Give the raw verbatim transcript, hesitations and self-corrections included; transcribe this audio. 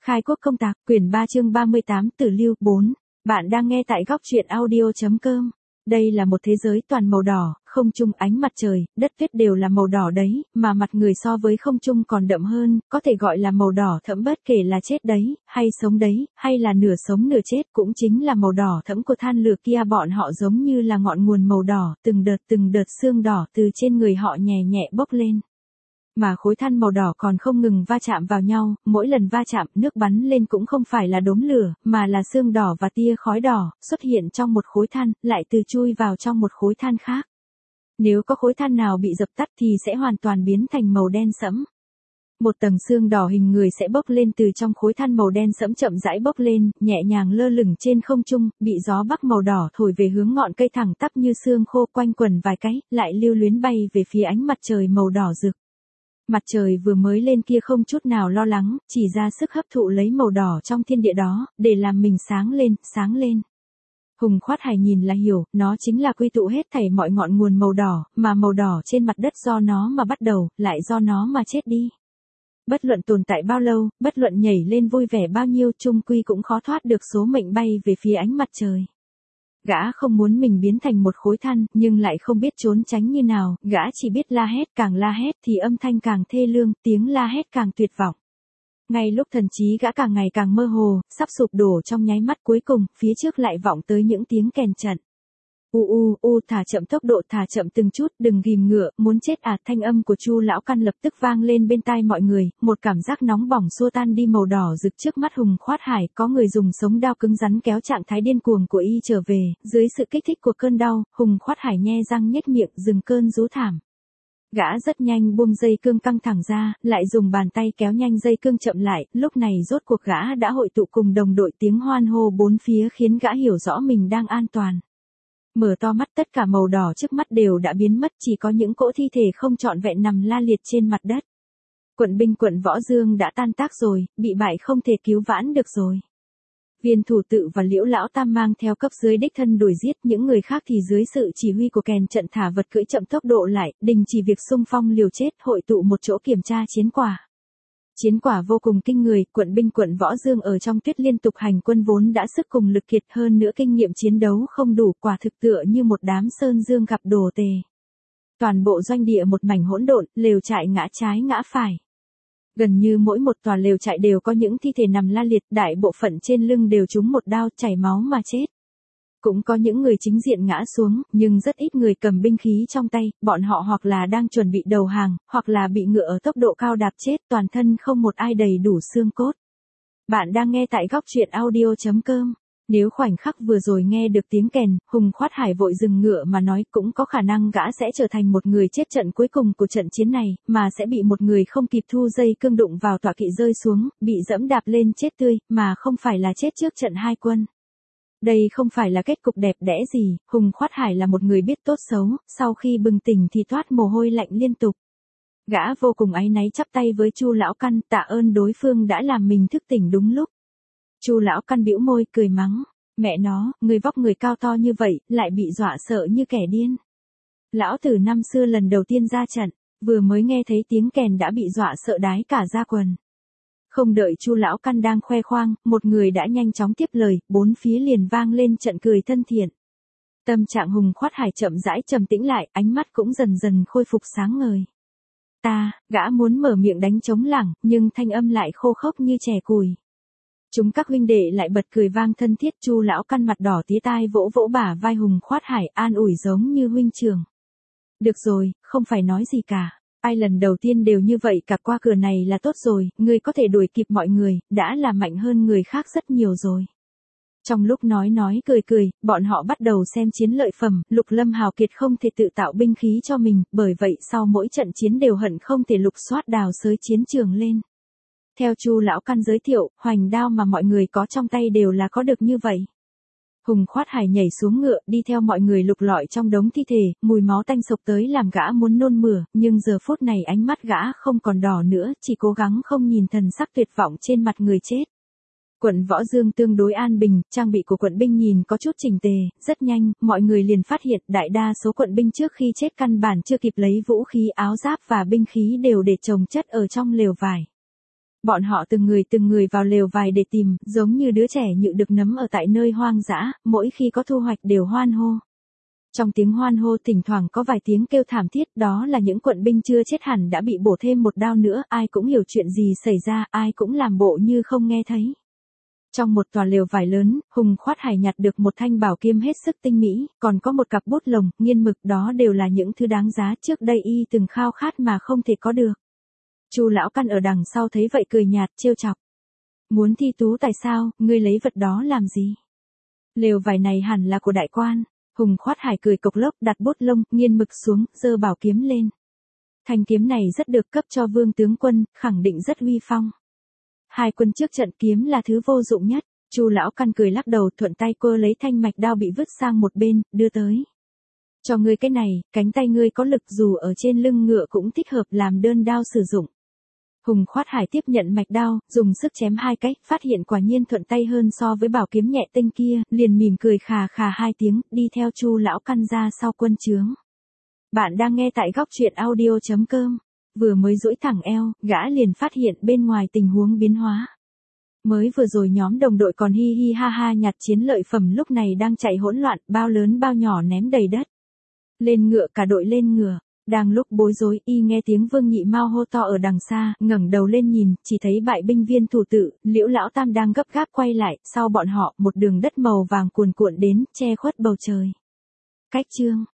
Khai quốc công tạc, quyển ba chương ba mươi tám Tử Lưu, bốn. Bạn đang nghe tại góc truyện audio.com. Đây là một thế giới toàn màu đỏ, không trung ánh mặt trời, đất tuyết đều là màu đỏ đấy, mà mặt người so với không trung còn đậm hơn, có thể gọi là màu đỏ thẫm bất kể là chết đấy, hay sống đấy, hay là nửa sống nửa chết cũng chính là màu đỏ thẫm của than lửa kia. Bọn họ giống như là ngọn nguồn màu đỏ, từng đợt từng đợt xương đỏ từ trên người họ nhẹ nhẹ bốc lên. Mà khối than màu đỏ còn không ngừng va chạm vào nhau, mỗi lần va chạm nước bắn lên cũng không phải là đốm lửa, mà là xương đỏ và tia khói đỏ, xuất hiện trong một khối than, lại từ chui vào trong một khối than khác. Nếu có khối than nào bị dập tắt thì sẽ hoàn toàn biến thành màu đen sẫm. Một tầng xương đỏ hình người sẽ bốc lên từ trong khối than màu đen sẫm, chậm rãi bốc lên, nhẹ nhàng lơ lửng trên không trung, bị gió bắc màu đỏ thổi về hướng ngọn cây thẳng tắp như xương khô, quanh quẩn vài cái, lại lưu luyến bay về phía ánh mặt trời màu đỏ rực. Mặt trời vừa mới lên kia không chút nào lo lắng, chỉ ra sức hấp thụ lấy màu đỏ trong thiên địa đó, để làm mình sáng lên, sáng lên. Hùng Khoát Hải nhìn là hiểu, nó chính là quy tụ hết thảy mọi ngọn nguồn màu đỏ, mà màu đỏ trên mặt đất do nó mà bắt đầu, lại do nó mà chết đi. Bất luận tồn tại bao lâu, bất luận nhảy lên vui vẻ bao nhiêu, chung quy cũng khó thoát được số mệnh bay về phía ánh mặt trời. Gã không muốn mình biến thành một khối than, nhưng lại không biết trốn tránh như nào, gã chỉ biết la hét, càng la hét thì âm thanh càng thê lương, tiếng la hét càng tuyệt vọng. Ngay lúc thần trí gã càng ngày càng mơ hồ, sắp sụp đổ trong nháy mắt cuối cùng, phía trước lại vọng tới những tiếng kèn trận. U u u, thả chậm tốc độ, thả chậm từng chút, đừng ghim ngựa, muốn chết à. Thanh âm của Chu lão căn lập tức vang lên bên tai mọi người, một cảm giác nóng bỏng xua tan đi màu đỏ rực trước mắt Hùng Khoát Hải. Có người dùng sống đao cứng rắn kéo trạng thái điên cuồng của y trở về, dưới sự kích thích của cơn đau, Hùng Khoát Hải nhe răng nhếch miệng, dừng cơn rú thảm. Gã rất nhanh buông dây cương căng thẳng ra, lại dùng bàn tay kéo nhanh dây cương chậm lại, lúc này rốt cuộc gã đã hội tụ cùng đồng đội, tiếng hoan hô bốn phía khiến gã hiểu rõ mình đang an toàn. Mở to mắt, tất cả màu đỏ trước mắt đều đã biến mất, chỉ có những cỗ thi thể không trọn vẹn nằm la liệt trên mặt đất. Quận binh quận Võ Dương đã tan tác rồi, bị bại không thể cứu vãn được rồi. Viên Thủ Tự và Liễu Lão Tam mang theo cấp dưới đích thân đuổi giết, những người khác thì dưới sự chỉ huy của kèn trận thả vật cưỡi chậm tốc độ lại, đình chỉ việc xung phong liều chết, hội tụ một chỗ kiểm tra chiến quả. Chiến quả vô cùng kinh người, quận binh quận Võ Dương ở trong tuyết liên tục hành quân vốn đã sức cùng lực kiệt, hơn nữa kinh nghiệm chiến đấu không đủ, quả thực tựa như một đám sơn dương gặp đồ tề. Toàn bộ doanh địa một mảnh hỗn độn, lều trại ngã trái ngã phải. Gần như mỗi một tòa lều trại đều có những thi thể nằm la liệt, đại bộ phận trên lưng đều trúng một đao, chảy máu mà chết. Cũng có những người chính diện ngã xuống, nhưng rất ít người cầm binh khí trong tay, bọn họ hoặc là đang chuẩn bị đầu hàng, hoặc là bị ngựa ở tốc độ cao đạp chết, toàn thân không một ai đầy đủ xương cốt. Bạn đang nghe tại góc truyện audio.com. Nếu khoảnh khắc vừa rồi nghe được tiếng kèn, Hùng Khoát Hải vội dừng ngựa mà nói, cũng có khả năng gã sẽ trở thành một người chết trận cuối cùng của trận chiến này, mà sẽ bị một người không kịp thu dây cương đụng vào tọa kỵ rơi xuống, bị dẫm đạp lên chết tươi, mà không phải là chết trước trận hai quân. Đây không phải là kết cục đẹp đẽ gì. Hùng Khoát Hải là một người biết tốt xấu, sau khi bừng tỉnh thì toát mồ hôi lạnh liên tục. Gã vô cùng áy náy chắp tay với Chu lão căn, tạ ơn đối phương đã làm mình thức tỉnh đúng lúc. Chu lão căn bĩu môi cười mắng, mẹ nó, người vóc người cao to như vậy, lại bị dọa sợ như kẻ điên. Lão tử năm xưa lần đầu tiên ra trận, vừa mới nghe thấy tiếng kèn đã bị dọa sợ đái cả da quần. Không đợi Chu lão căn đang khoe khoang, một người đã nhanh chóng tiếp lời, bốn phía liền vang lên trận cười thân thiện. Tâm trạng Hùng Khoát Hải chậm rãi trầm tĩnh lại, ánh mắt cũng dần dần khôi phục sáng ngời. Ta, gã muốn mở miệng đánh trống lảng, nhưng thanh âm lại khô khốc như chè cùi. Chúng các huynh đệ lại bật cười vang thân thiết. Chu lão căn mặt đỏ tía tai vỗ vỗ bả vai Hùng Khoát Hải, an ủi giống như huynh trưởng. Được rồi, không phải nói gì cả. Ai lần đầu tiên đều như vậy cả, qua cửa này là tốt rồi, ngươi có thể đuổi kịp mọi người, đã là mạnh hơn người khác rất nhiều rồi. Trong lúc nói nói cười cười, bọn họ bắt đầu xem chiến lợi phẩm, Lục Lâm hào kiệt không thể tự tạo binh khí cho mình, bởi vậy sau mỗi trận chiến đều hận không thể lục soát đào xới chiến trường lên. Theo Chu lão căn giới thiệu, hoành đao mà mọi người có trong tay đều là có được như vậy. Hùng Khoát Hải nhảy xuống ngựa, đi theo mọi người lục lọi trong đống thi thể, mùi máu tanh sộc tới làm gã muốn nôn mửa, nhưng giờ phút này ánh mắt gã không còn đỏ nữa, chỉ cố gắng không nhìn thần sắc tuyệt vọng trên mặt người chết. Quận Võ Dương tương đối an bình, trang bị của quận binh nhìn có chút chỉnh tề, rất nhanh, mọi người liền phát hiện đại đa số quận binh trước khi chết căn bản chưa kịp lấy vũ khí, áo giáp và binh khí đều để chồng chất ở trong lều vải. Bọn họ từng người từng người vào lều vải để tìm, giống như đứa trẻ nhự được nấm ở tại nơi hoang dã, mỗi khi có thu hoạch đều hoan hô. Trong tiếng hoan hô thỉnh thoảng có vài tiếng kêu thảm thiết, đó là những quận binh chưa chết hẳn đã bị bổ thêm một đao nữa, ai cũng hiểu chuyện gì xảy ra, ai cũng làm bộ như không nghe thấy. Trong một tòa lều vải lớn, Hùng Khoát Hải nhặt được một thanh bảo kiếm hết sức tinh mỹ, còn có một cặp bút lồng, nghiên mực, đó đều là những thứ đáng giá trước đây y từng khao khát mà không thể có được. Chu lão căn ở đằng sau thấy vậy cười nhạt trêu chọc. Muốn thi tú tại sao, ngươi lấy vật đó làm gì? Lều vải này hẳn là của đại quan. Hùng Khoát Hải cười cộc lốc đặt bút lông, nghiên mực xuống, giơ bảo kiếm lên. Thanh kiếm này rất được cấp cho vương tướng quân, khẳng định rất uy phong. Hai quân trước trận kiếm là thứ vô dụng nhất. Chu lão căn cười lắc đầu thuận tay cô lấy thanh mạch đao bị vứt sang một bên, đưa tới. Cho ngươi cái này, cánh tay ngươi có lực dù ở trên lưng ngựa cũng thích hợp làm đơn đao sử dụng. Hùng Khoát Hải tiếp nhận mạch đao, dùng sức chém hai cách, phát hiện quả nhiên thuận tay hơn so với bảo kiếm nhẹ tinh kia, liền mỉm cười khà khà hai tiếng, đi theo Chu lão căn ra sau quân trướng. Bạn đang nghe tại góc truyện audio chấm com. Vừa mới duỗi thẳng eo, gã liền phát hiện bên ngoài tình huống biến hóa. Mới vừa rồi nhóm đồng đội còn hi hi ha ha nhặt chiến lợi phẩm lúc này đang chạy hỗn loạn, bao lớn bao nhỏ ném đầy đất. Lên ngựa, cả đội lên ngựa. Đang lúc bối rối, y nghe tiếng Vương Nhị Mao hô to ở đằng xa, ngẩng đầu lên nhìn, chỉ thấy bại binh viên thủ tự, Liễu lão tam đang gấp gáp quay lại, sau bọn họ, một đường đất màu vàng cuồn cuộn đến, che khuất bầu trời. Cách chương